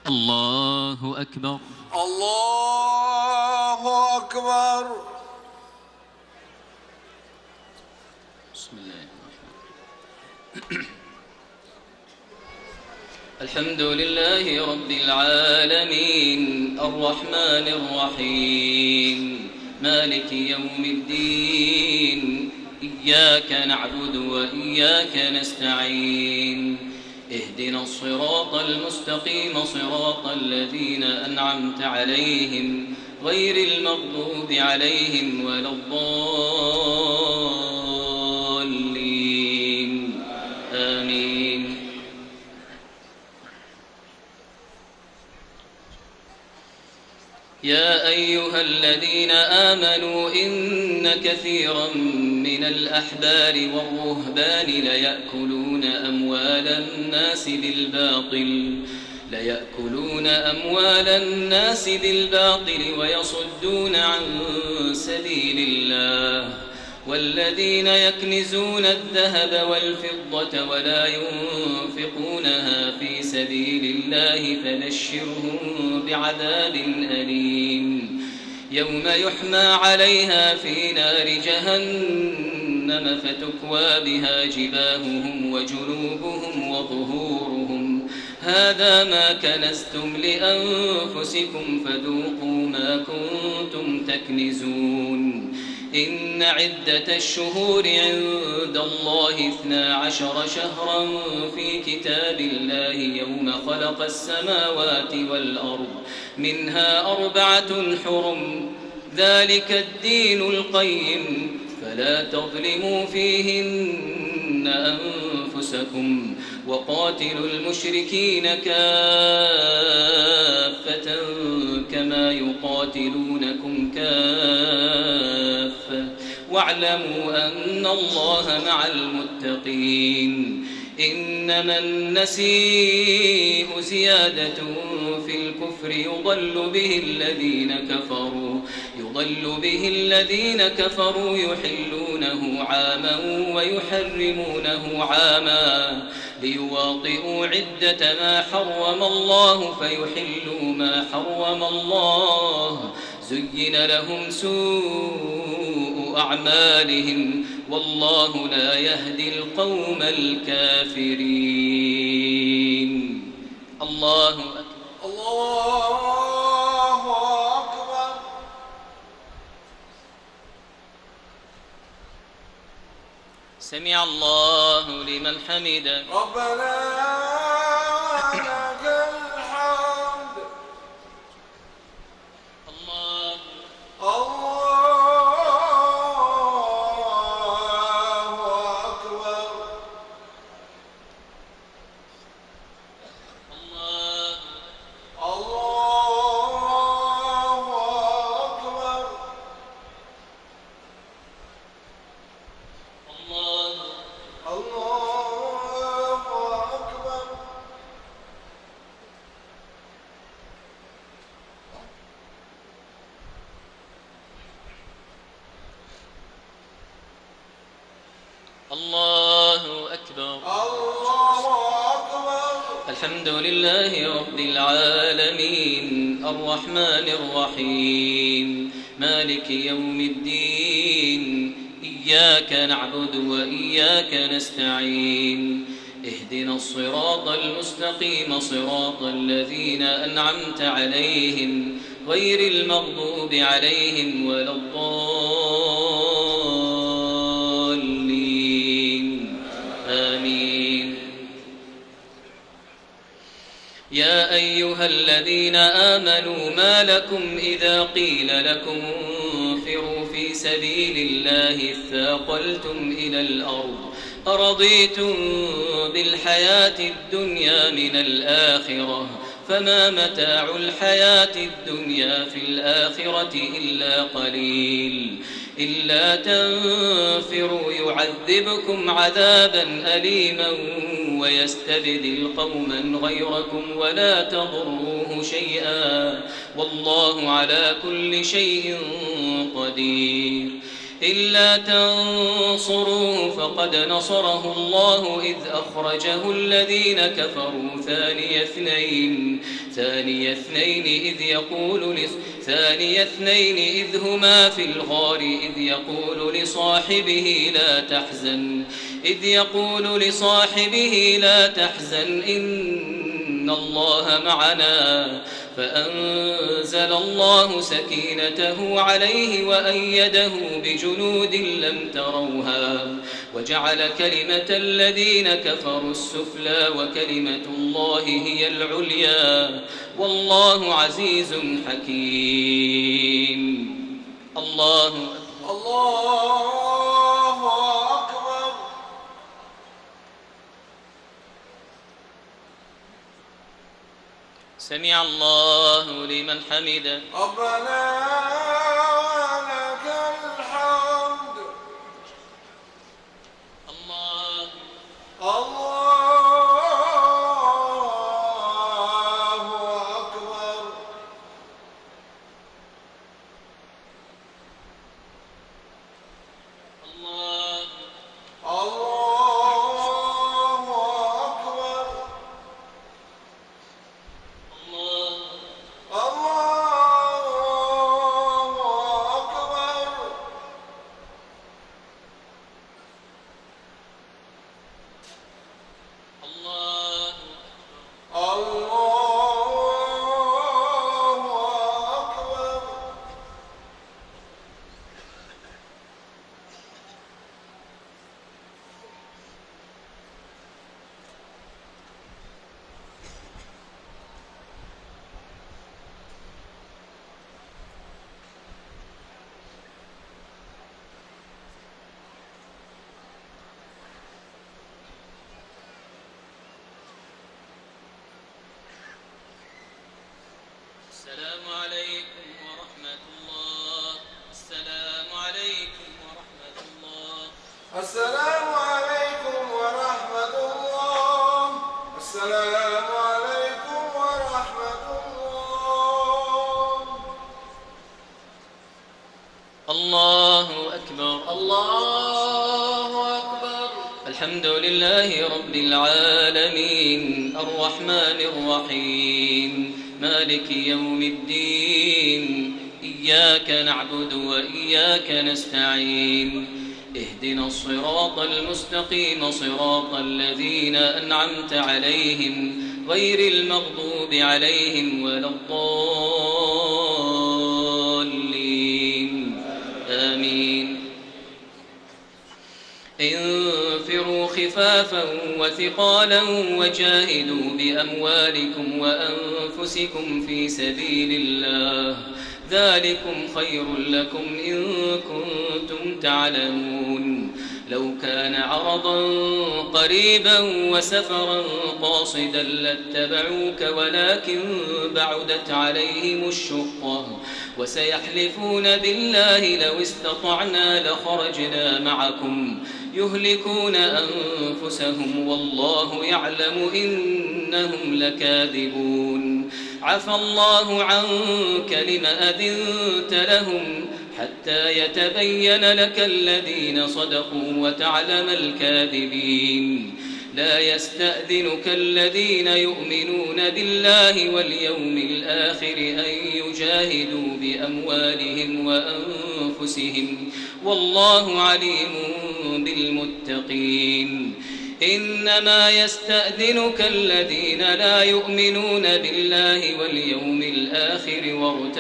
الله أكبر. الله أكبر. بسم الله الرحمن. الحمد لله رب العالمين الرحمن الرحيم مالك يوم الدين إياك نعبد وإياك نستعين اهدنا الصراط المستقيم صراط الذين أنعمت عليهم غير المغضوب عليهم ولا الضالين آمين. يا أيها الذين آمنوا إن كثيرا من الأحبار والرهبان ليأكلون أموال الناس بالباطل ويصدون عن سبيل الله والذين يكنزون الذهب والفضة ولا ينفقونها في سبيل الله فبشرهم بعذاب أليم يوم يحمى عليها في نار جهنم فتكوى بها جباههم وجنوبهم وظهورهم هذا ما كنزتم لأنفسكم فذوقوا ما كنتم تكنزون. إن عدة الشهور عند الله 12 شهرا في كتاب الله يوم خلق السماوات والأرض منها 4 حرم ذلك الدين القيم فلا تظلموا فيهن أنفسكم وقاتلوا المشركين كافة كما يقاتلونكم كافة واعلموا أن الله مع المتقين. إنما النسيء زيادة في الكفر يضل به الذين كفروا يحلونه عاما ويحرمونه عاما ليواطئوا عدة ما حرم الله فيحلوا ما حرم الله زين لهم سوء أعمالهم والله لا يهدي القوم الكافرين. الله أكبر. الله أكبر. سمع الله لمن حمده. ربنا لك الحمد. الله أكبر. الله أكبر. الله أكبر. الله أكبر. الحمد لله رب العالمين الرحمن الرحيم مالك يوم الدين إياك نعبد وإياك نستعين اهدنا الصراط المستقيم صراط الذين أنعمت عليهم غير المغضوب عليهم ولا الضالين آمين. يا أيها الذين آمنوا ما لكم إذا قيل لكم انفروا في سبيل الله اثاقلتم إلى الأرض أرضيتم بالحياة الدنيا من الآخرة فما متاع الحياة الدنيا في الآخرة إلا قليل إلا تنفروا يعذبكم عذابا أليما ويستبدل قوما غيركم ولا تضروه شيئا والله على كل شيء قدير. إلا تنصروه فقد نصره الله إذ أخرجه الذين كفروا ثاني اثنين إذ هما في الغار إذ يقول لصاحبه لا تحزن إن الله معنا فأنزل الله سكينته عليه وأيده بجنود لم تروها وجعل كلمة الذين كفروا السفلى وكلمة الله هي العليا والله عزيز حكيم. الله أكبر. سمع الله لمن حمده. ربنا ولك الحمد. الله أكبر. الله أكبر. السلام عليكم ورحمة الله. السلام عليكم ورحمة الله. السلام عليكم ورحمة الله. السلام عليكم ورحمة الله. الله أكبر. الله أكبر. الحمد لله رب العالمين الرحمن الرحيم مالك يوم الدين إياك نعبد وإياك نستعين اهدنا الصراط المستقيم صراط الذين أنعمت عليهم غير المغضوب عليهم ولا الضالين آمين. انفروا خفافا وثقالا وجاهدوا بأموالكم وأنفسكم في سبيل الله ذلكم خير لكم إن كنتم تعلمون. لو كان عرضا قريبا وسفرا قاصدا لاتبعوك ولكن بعدت عليهم الشقة وسيحلفون بالله لو استطعنا لخرجنا معكم يهلكون أنفسهم والله يعلم إنهم لكاذبون. عفى الله عنك لم أذنت لهم حتى يتبين لك الذين صدقوا وتعلم الكاذبين. لا يستأذنك الذين يؤمنون بالله واليوم الآخر أن يجاهدوا بأموالهم وأنفسهم والله عليم بالمتقين. إنما يستأذنك الذين لا يؤمنون بالله واليوم الآخر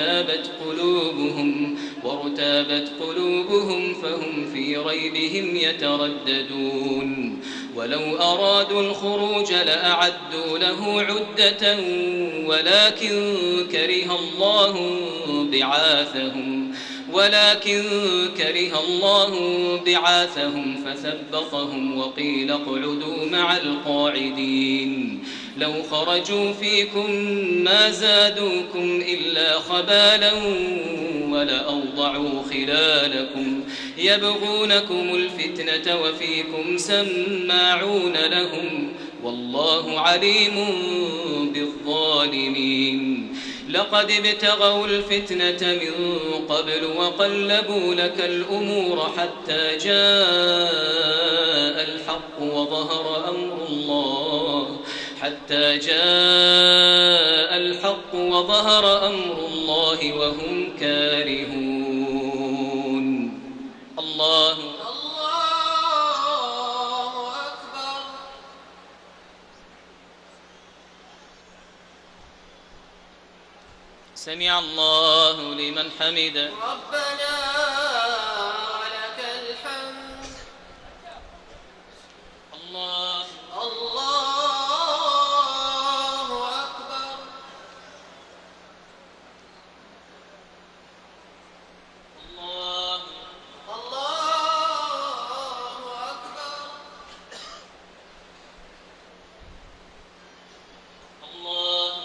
وارتابت قلوبهم فهم في ريبهم يترددون. ولو أرادوا الخروج لأعدوا له عدة ولكن كره الله بعاثهم فثبطهم وقيل اقعدوا مع القاعدين. لو خرجوا فيكم ما زادوكم إلا خبالا ولأوضعوا خلالكم يبغونكم الفتنة وفيكم سماعون لهم والله عليم بالظالمين. لقد ابتغوا الفتنة من قبل وقلبوا لك الأمور حتى جاء الحق وظهر أمر الله وهم كارهون. الله أكبر. سمع الله لمن حمده. ربنا ولك الحمد. الله أكبر. الله أكبر. الله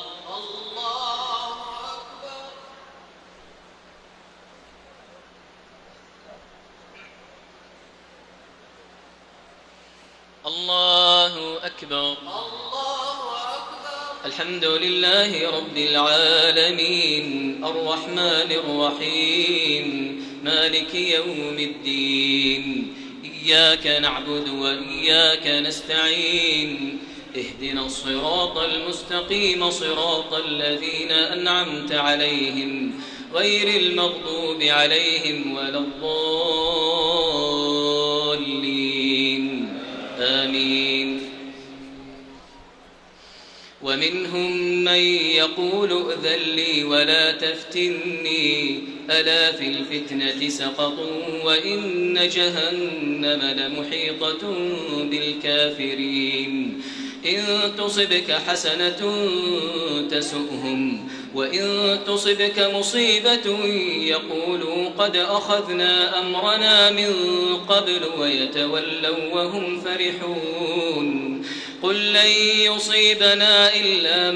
الله أكبر. الحمد لله رب العالمين الرحمن الرحيم مالك يوم الدين إياك نعبد وإياك نستعين اهدنا الصراط المستقيم صراط الذين أنعمت عليهم غير المغضوب عليهم ولا الضالين آمين. ومنهم من يقول ائذن لي ولا تفتني ألا في الفتنة سقطوا وإن جهنم لمحيطة بالكافرين. إن تصبك حسنة تسؤهم وإن تصبك مصيبة يقولوا قد أخذنا أمرنا من قبل ويتولوا وهم فرحون. قل لن يصيبنا إلا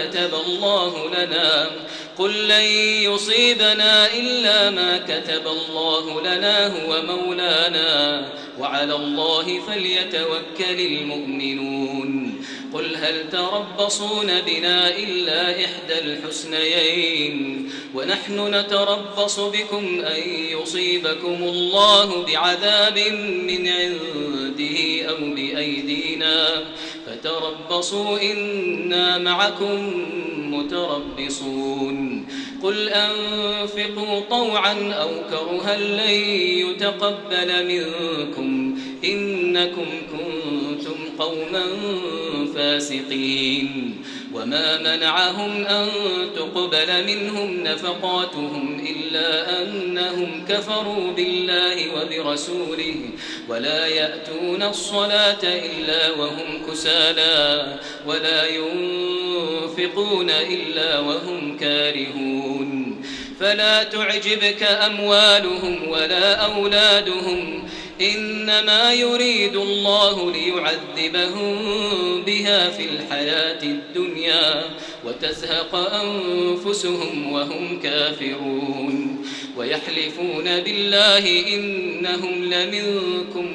ما كتب الله لنا هو مولانا وعلى الله فليتوكل المؤمنون. قل هل تربصون بنا إلا إحدى الحسنيين ونحن نتربص بكم أن يصيبكم الله بعذاب من عنده أو بأيدينا فتربصوا إنا معكم متربصون. قل أنفقوا طوعا أو كرها لن يتقبل منكم إنكم كنتم قوما فاسقين. وما منعهم أن تقبل منهم نفقاتهم إلا أنهم كفروا بالله وبرسوله ولا يأتون الصلاة إلا وهم كسالى ولا ينفقون إلا وهم كارهون. فلا تعجبك أموالهم ولا أولادهم إنما يريد الله ليعذبهم بها في الحياة الدنيا وتزهق أنفسهم وهم كافرون. ويحلفون بالله إنهم لمنكم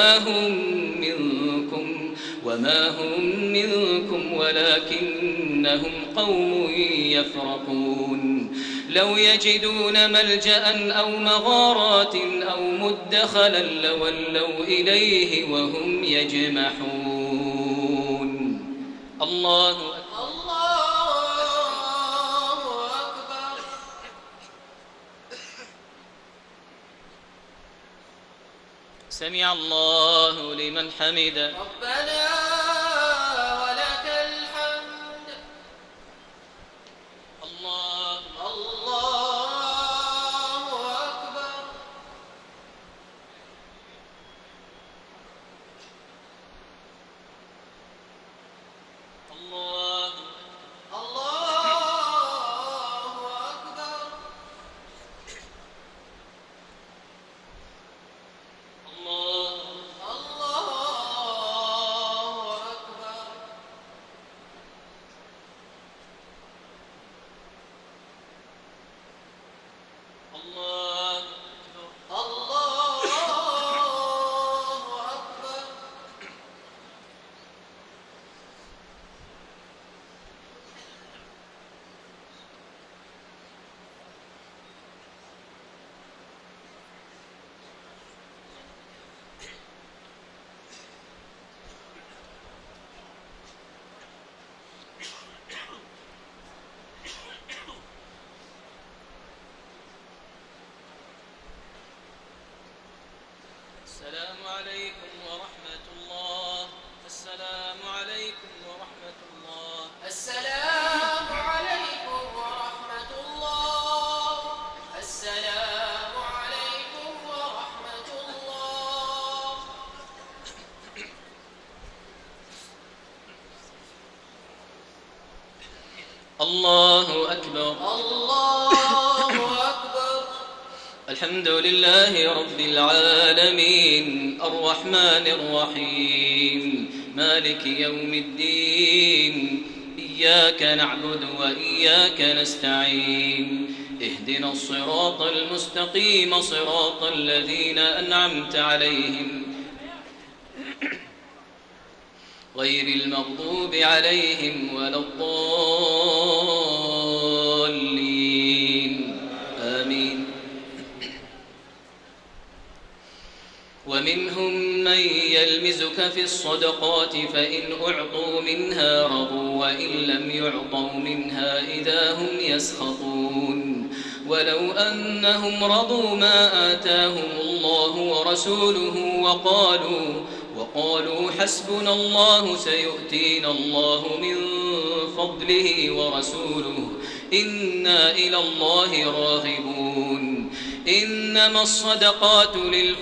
وما هم منكم ولكنهم قوم يفرقون. لو يجدون ملجأ أو مغارات أو مدخلا لولوا إليه وهم يجمحون. الله أكبر. سمع الله لمن حمده. ربنا ولك الحمد. الله أكبر. الله أكبر. الله الله أكبر. الله أكبر. الحمد لله رب العالمين الرحمن الرحيم مالك يوم الدين إياك نعبد وإياك نستعين اهدنا الصراط المستقيم صراط الذين أنعمت عليهم غير المغضوب عليهم ولا الضالين آمين. ومنهم من يلمزك في الصدقات فإن أعطوا منها رضوا وإن لم يعطوا منها إذا هم يسخطون ولو أنهم رضوا ما آتاهم الله ورسوله وقالوا حسبنا الله سيؤتينا الله من فضله ورسوله إنا إلى الله راغبون. إنما الصدقات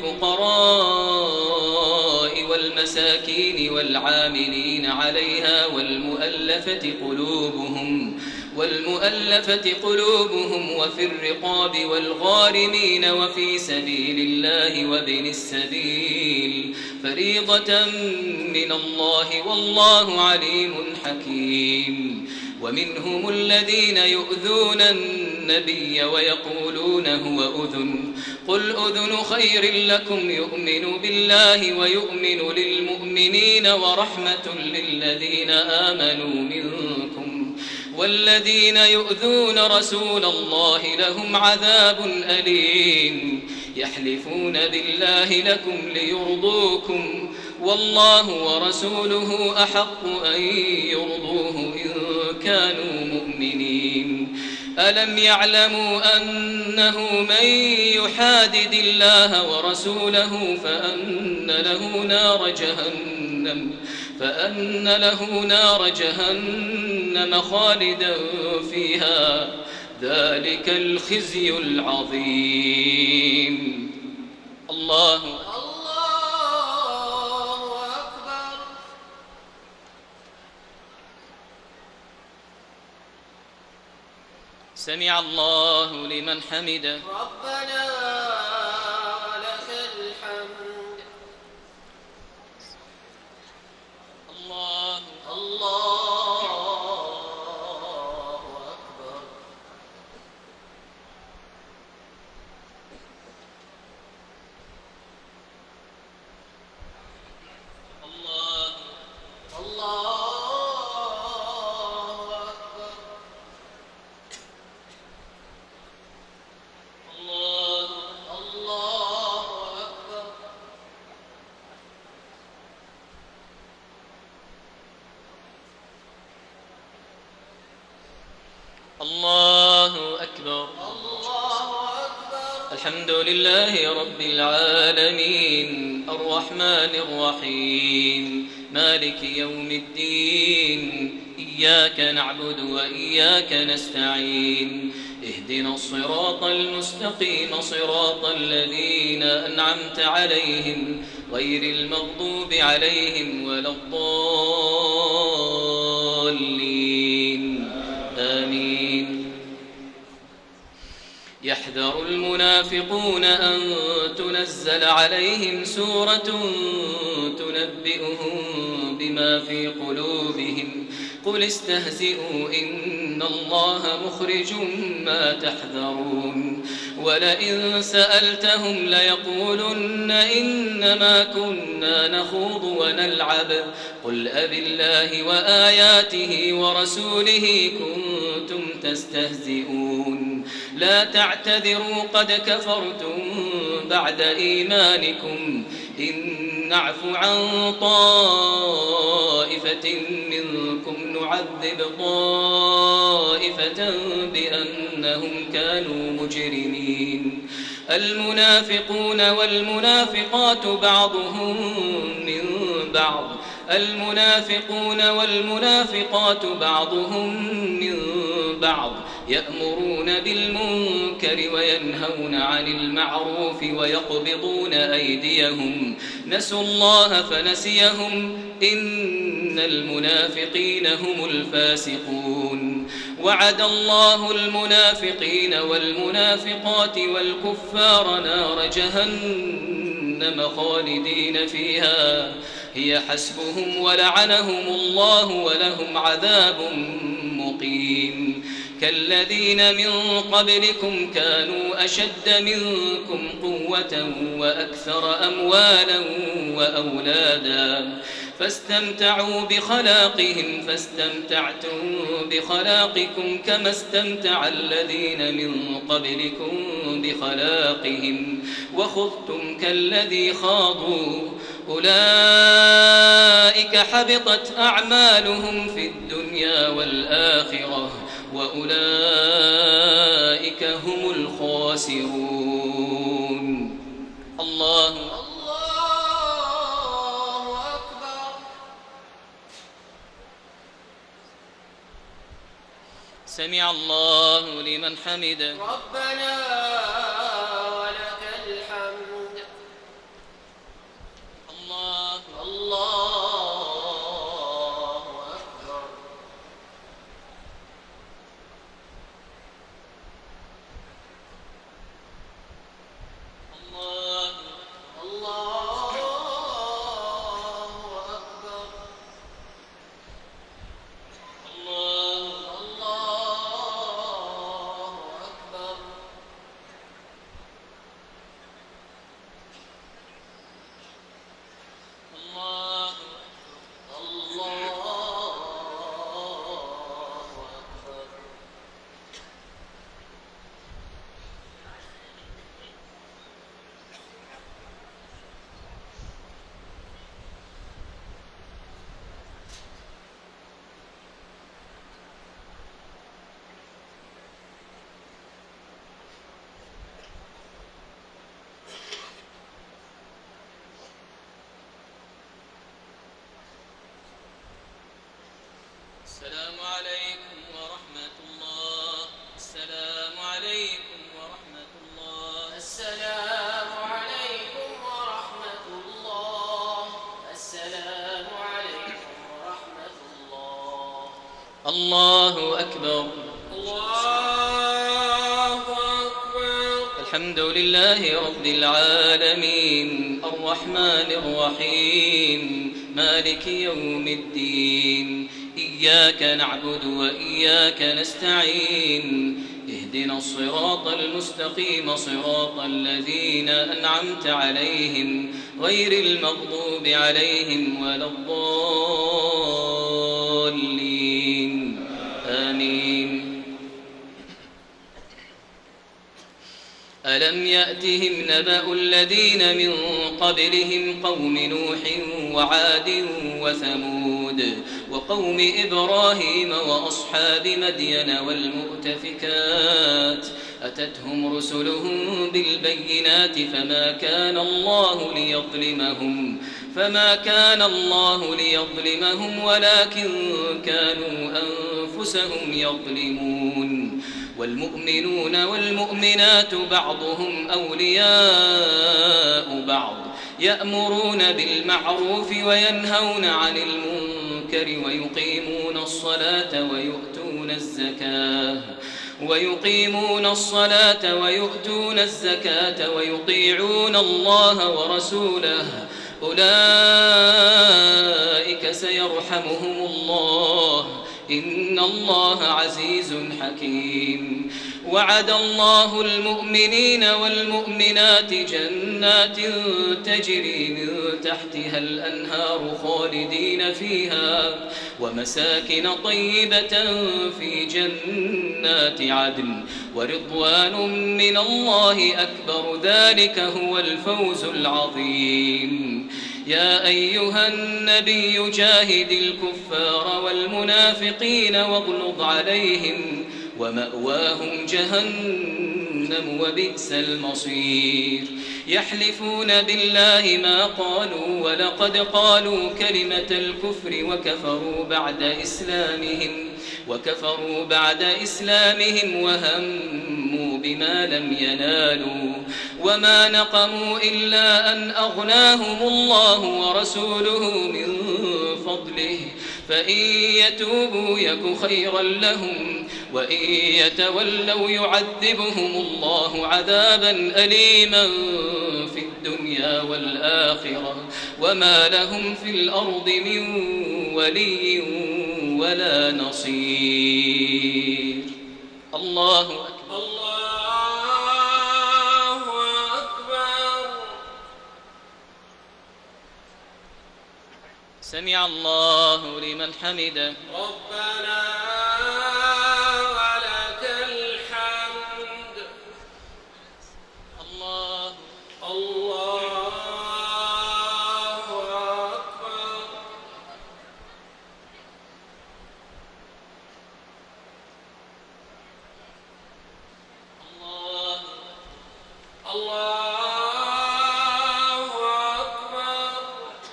للفقراء والمساكين والعاملين عليها والمؤلفة قلوبهم وفي الرقاب والغارمين وفي سبيل الله وابن السبيل فريضة من الله والله عليم حكيم. ومنهم الذين يؤذون النبي ويقولون هو أذن قل أذن خير لكم يؤمن بالله ويؤمن للمؤمنين ورحمة للذين آمنوا منكم والذين يؤذون رسول الله لهم عذاب أليم. يحلفون بالله لكم ليرضوكم والله ورسوله أحق أن يرضوه إن كانوا مؤمنين. ألم يعلموا أنه من يحادد الله ورسوله فأن له نار جهنم خالدا فيها ذلك الخزي العظيم. الله أكبر. سمع الله لمن حمده. ربنا ولك الحمد. الله أكبر. الله أكبر. الله أكبر. الله أكبر. الحمد لله رب العالمين الرحمن الرحيم مالك يوم الدين إياك نعبد وإياك نستعين اهدنا الصراط المستقيم صراط الذين أنعمت عليهم غير المغضوب عليهم ولا الضالين آمين. يحذر المنافقون أن تنزل عليهم سورة تنبئهم بما في قلوبهم قل استهزئوا إن الله مخرج ما تحذرون. ولئن سألتهم ليقولن إنما كنا نخوض ونلعب قل أبالله وآياته ورسوله كنتم تستهزئون لا تعتذروا قد كفرتم بعد إيمانكم إن نعف عن طائفة منكم نعذب طائفة بأنهم كانوا مجرمين. المنافقون والمنافقات بعضهم من بعض يأمرون بالمنكر وينهون عن المعروف ويقبضون أيديهم نسوا الله فنسيهم إن المنافقين هم الفاسقون وعد الله المنافقين والمنافقات والكفار نار جهنم خالدين فيها هي حسبهم ولعنهم الله ولهم عذاب مقيم كالذين من قبلكم كانوا أشد منكم قوة وأكثر أموالا وأولادا فاستمتعوا بخلاقهم فاستمتعتم بخلاقكم كما استمتع الذين من قبلكم بخلاقهم وخذتم كالذي خاضوا أولئك حبطت أعمالهم في الدنيا والآخرة وأولئك هم الخاسرون الله أكبر. سمع الله لمن حمده ربنا ولك الحمد. الله أكبر. الله أكبر. الله أكبر. الله أكبر. السلام عليكم ورحمة الله السلام عليكم ورحمة الله السلام عليكم ورحمة الله. السلام عليكم ورحمة الله. الله أكبر الله أكبر. الحمد لله رب العالمين الرحمن الرحيم مالك يوم الدين إياك نعبد وإياك نستعين اهدنا الصراط المستقيم صراط الذين أنعمت عليهم غير المغضوب عليهم ولا الضالين آمين ألم يأتهم نبأ الذين من قبلهم قوم نوح وعاد وثمود وقوم إبراهيم وأصحاب مدين والمؤتفكات أتتهم رسلهم بالبينات فما كان الله ليظلمهم ولكن كانوا أنفسهم يظلمون والمؤمنون والمؤمنات بعضهم أولياء بعض يأمرون بالمعروف وينهون عن المنكر ويقيمون الصلاة ويؤتون الزكاة ويطيعون الله ورسوله أولئك سيرحمهم الله إن الله عزيز حكيم وعد الله المؤمنين والمؤمنات جنات تجري من تحتها الأنهار خالدين فيها ومساكن طيبة في جنات عدن ورضوان من الله أكبر ذلك هو الفوز العظيم يا أيها النبي جاهد الكفار والمنافقين واغلظ عليهم ومأواهم جهنم وبئس المصير يحلفون بالله ما قالوا ولقد قالوا كلمة الكفر وكفروا بعد إسلامهم وكفروا بعد إسلامهم وهموا بما لم ينالوا وما نقموا إلا أن أغناهم الله ورسوله من فضله فإن يتوبوا يك خيرا لهم وإن يتولوا يعذبهم الله عذابا أليما في الدنيا والآخرة وما لهم في الأرض من ولي ولا نصير. الله أكبر. الله أكبر. سمع الله لمن حمده. ربنا ولك الحمد. الله الله أكبر. الله الله أكبر.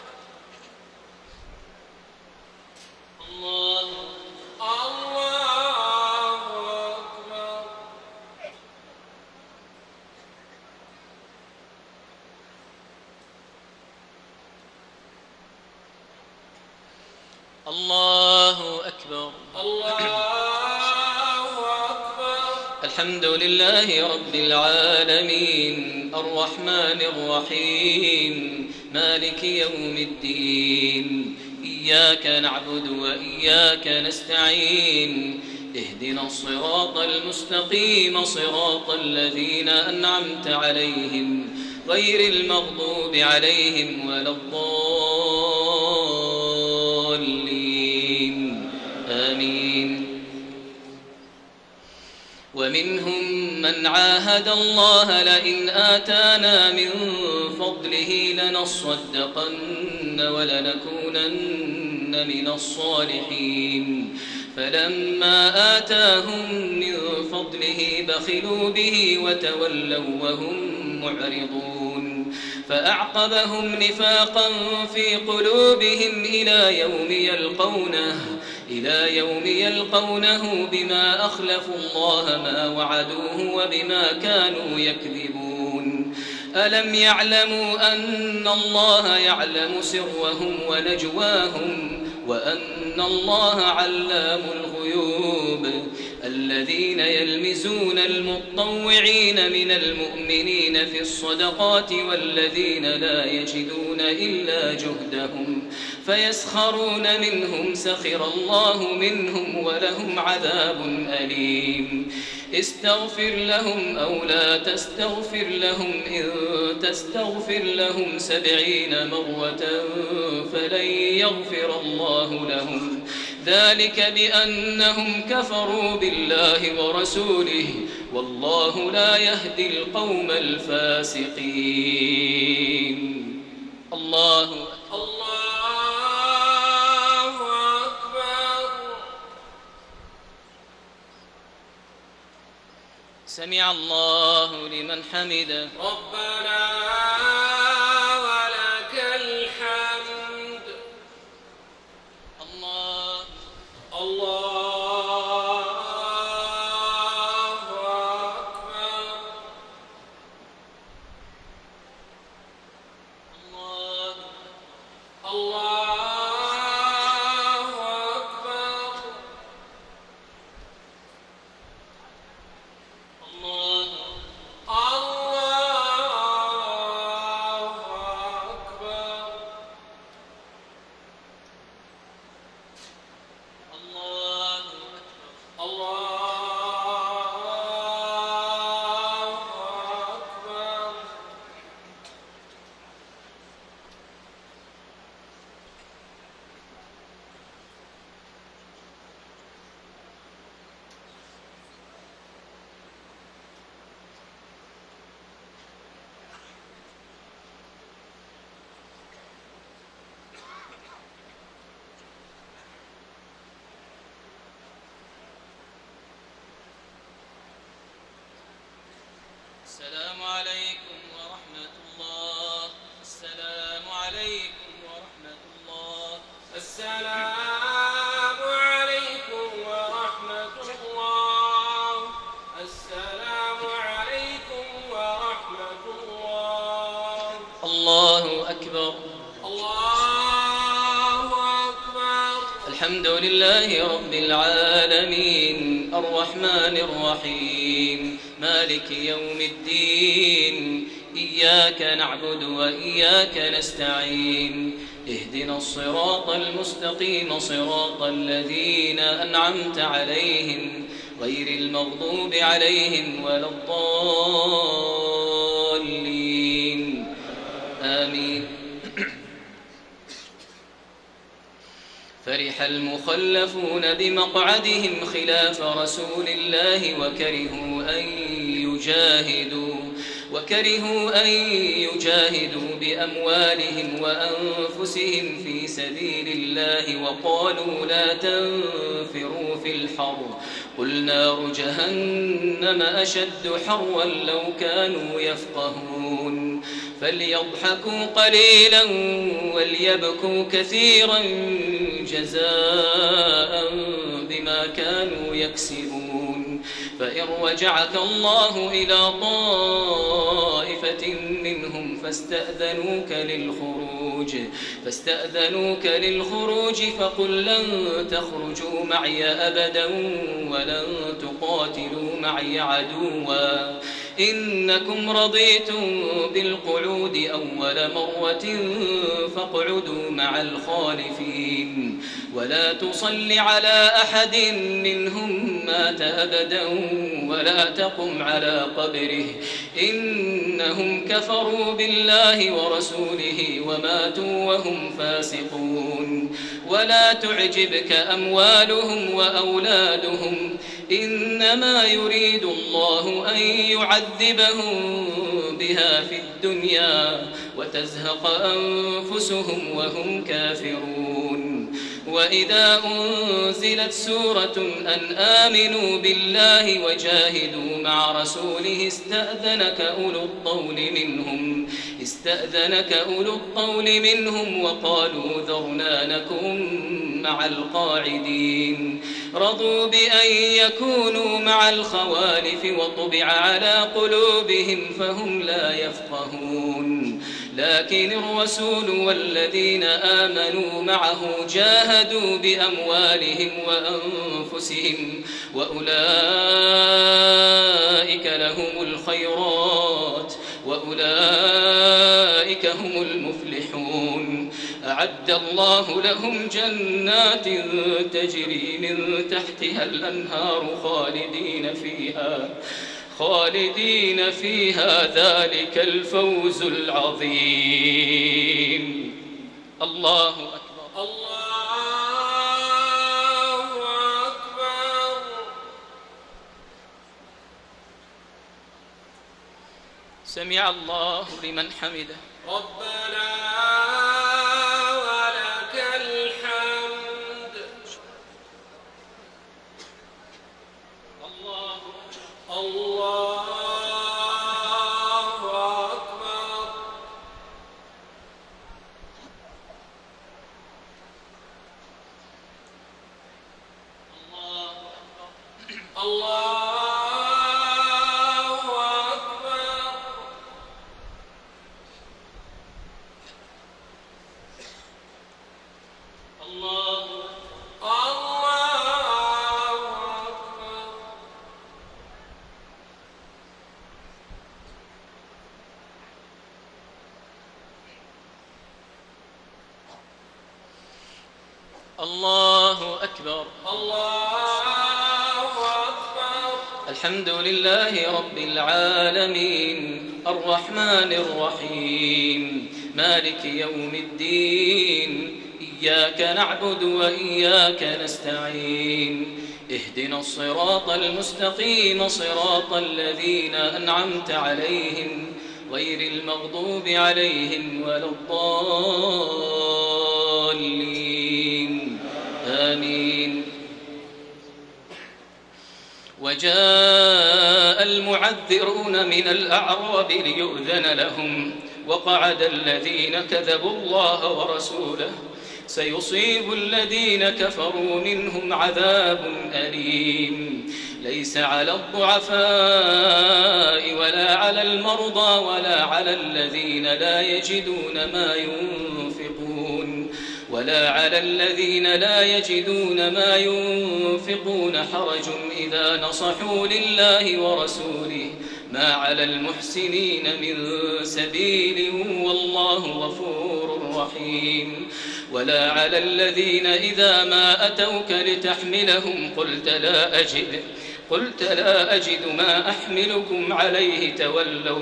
الله الله أكبر. الله أكبر. الله أكبر. الحمد لله رب العالمين الرحمن الرحيم مالك يوم الدين إياك نعبد وإياك نستعين اهدنا الصراط المستقيم صراط الذين أنعمت عليهم غير المغضوب عليهم ولا الضالين آمين. ومنهم من عاهد الله لئن آتانا من فضله لنصدقن ولنكونن من الصالحين فلما آتاهم من فضله بخلوا به وتولوا وهم معرضون فأعقبهم نفاقا في قلوبهم إلى يوم يلقونه بما أخلفوا الله ما وعدوه وبما كانوا يكذبون ألم يعلموا أن الله يعلم سرهم ونجواهم وأن الله علام الغيوب الذين يلمزون المطوعين من المؤمنين في الصدقات والذين لا يجدون إلا جهدهم فيسخرون منهم سخر الله منهم ولهم عذاب أليم استغفر لهم أو لا تستغفر لهم إن تستغفر لهم 70 مرة فلن يغفر الله لهم ذلك بأنهم كفروا بالله ورسوله والله لا يهدي القوم الفاسقين. الله أكبر. سمع الله لمن حمده. ربنا ولك الحمد. الله الله أكبر. الله الله أكبر. الله الله أكبر. الله الله أكبر. السلام عليكم ورحمة الله. السلام عليكم ورحمة الله. السلام عليكم ورحمة لله رب العالمين الرحمن الرحيم مالك يوم الدين إياك نعبد وإياك نستعين اهدنا الصراط المستقيم صراط الذين أنعمت عليهم غير المغضوب عليهم ولا الضالين آمين. فرح المخلفون بمقعدهم خلاف رسول الله وكرهوا أن يجاهدوا بأموالهم وأنفسهم في سبيل الله وقالوا لا تنفروا في الحر قل نار جهنم أشد حرا لو كانوا يفقهون فليضحكوا قليلا وليبكوا كثيرا جزاء بما كانوا يكسبون فإن رجعك الله إلى طائفة منهم فاستأذنوك للخروج فقل لن تخرجوا معي أبدا ولن تقاتلوا معي عدوا إنكم رضيتم بالقعود أول مرة فاقعدوا مع الخالفين ولا تصل على أحد منهم مات أبدا ولا تقم على قبره إنهم كفروا بالله ورسوله وماتوا وهم فاسقون ولا تعجبك أموالهم وأولادهم إنما يريد الله أن يعذبهم بها في الدنيا وتزهق أنفسهم وهم كافرون وإذا أنزلت سورة أن آمنوا بالله وجاهدوا مع رسوله استأذنك أولو الطول منهم وقالوا ذرنا نكن مع القاعدين رضوا بأن يكونوا مع الخوالف وطبع على قلوبهم فهم لا يفقهون لكن الرسول والذين آمنوا معه جاهدوا بأموالهم وأنفسهم وأولئك لهم الخيرات وأولئك هم المفلحون أعد الله لهم جنات تجري من تحتها الأنهار خالدين فيها ذلك الفوز العظيم. الله أكبر. الله أكبر. سمع الله لمن حمده. ربنا ولك الحمد. الله أكبر. الله أكبر. الله أكبر. الله أكبر. الحمد لله رب العالمين الرحمن الرحيم مالك يوم الدين إياك نعبد وإياك نستعين اهدنا الصراط المستقيم صراط الذين أنعمت عليهم غير المغضوب عليهم ولا الضالين آمين. وجاء المعذرون من الأعراب ليؤذن لهم وقعد الذين كذبوا الله ورسوله سيصيب الذين كفروا منهم عذاب أليم ليس على الضعفاء ولا على المرضى ولا على الذين لا يجدون ما ينفقون ولا على الذين لا يجدون ما ينفقون حرج إذا نصحوا لله ورسوله ما على المحسنين من سبيل والله غفور رحيم. ولا على الذين إذا ما أتوك لتحملهم قلت لا أجد ما أحملكم عليه تولوا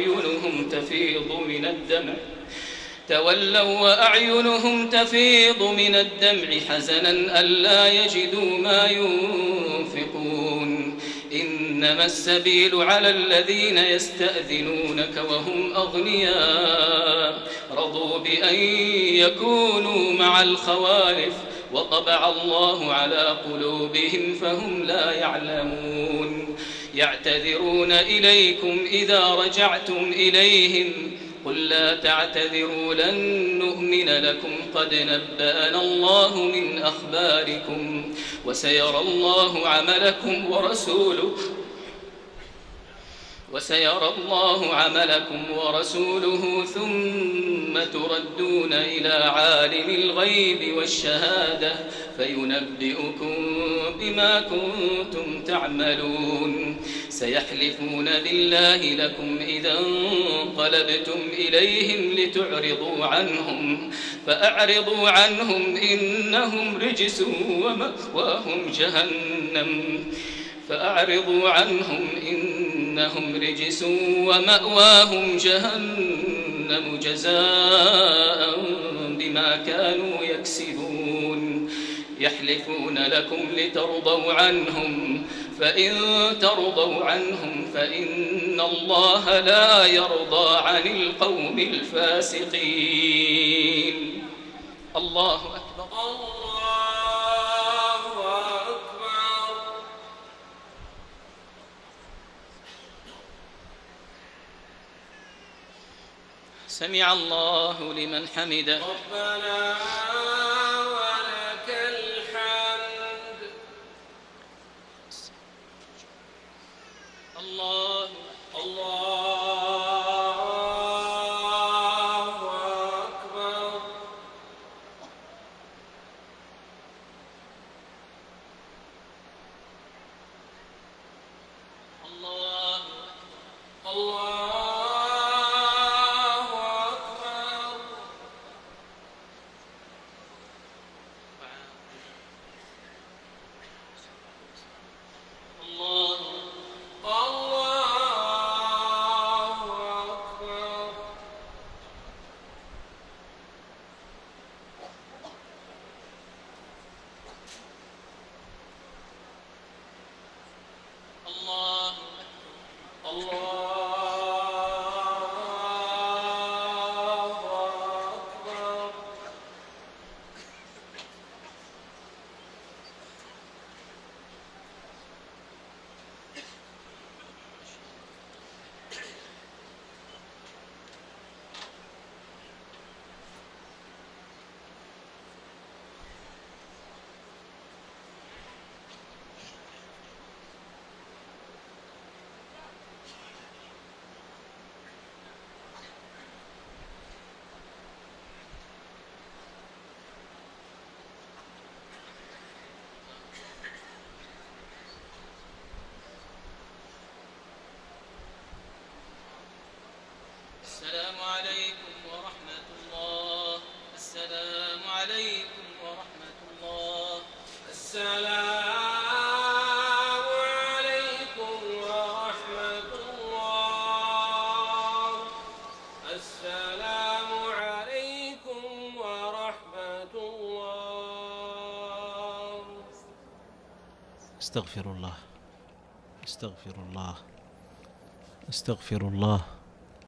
وأعينهم تفيض من الدمع حزنا ألا يجدوا ما ينفقون. إنما السبيل على الذين يستأذنونك وهم أغنياء رضوا بأن يكونوا مع الخوالف وطبع الله على قلوبهم فهم لا يعلمون. يعتذرون إليكم إذا رجعتم إليهم قل لا تعتذروا لن نؤمن لكم قد نبأنا الله من أخباركم وسيرى الله عملكم ورسوله ثم تردون إلى عالم الغيب والشهادة فينبئكم بما كنتم تعملون. سيحلفون بالله لكم إذا انقلبتم إليهم لتعرضوا عنهم فأعرضوا عنهم إنهم رجس ومأواهم جهنم جزاء بما كانوا يكسبون. يحلفون لكم لترضوا عنهم فإن ترضوا عنهم فإن الله لا يرضى عن القوم الفاسقين. الله أكبر. سمع الله لمن حمده. ربنا ولك الحمد. الله أكبر. الله السلام عليكم ورحمة الله. السلام عليكم ورحمة الله. السلام عليكم ورحمة الله. السلام عليكم ورحمة الله. استغفر الله استغفر الله استغفر الله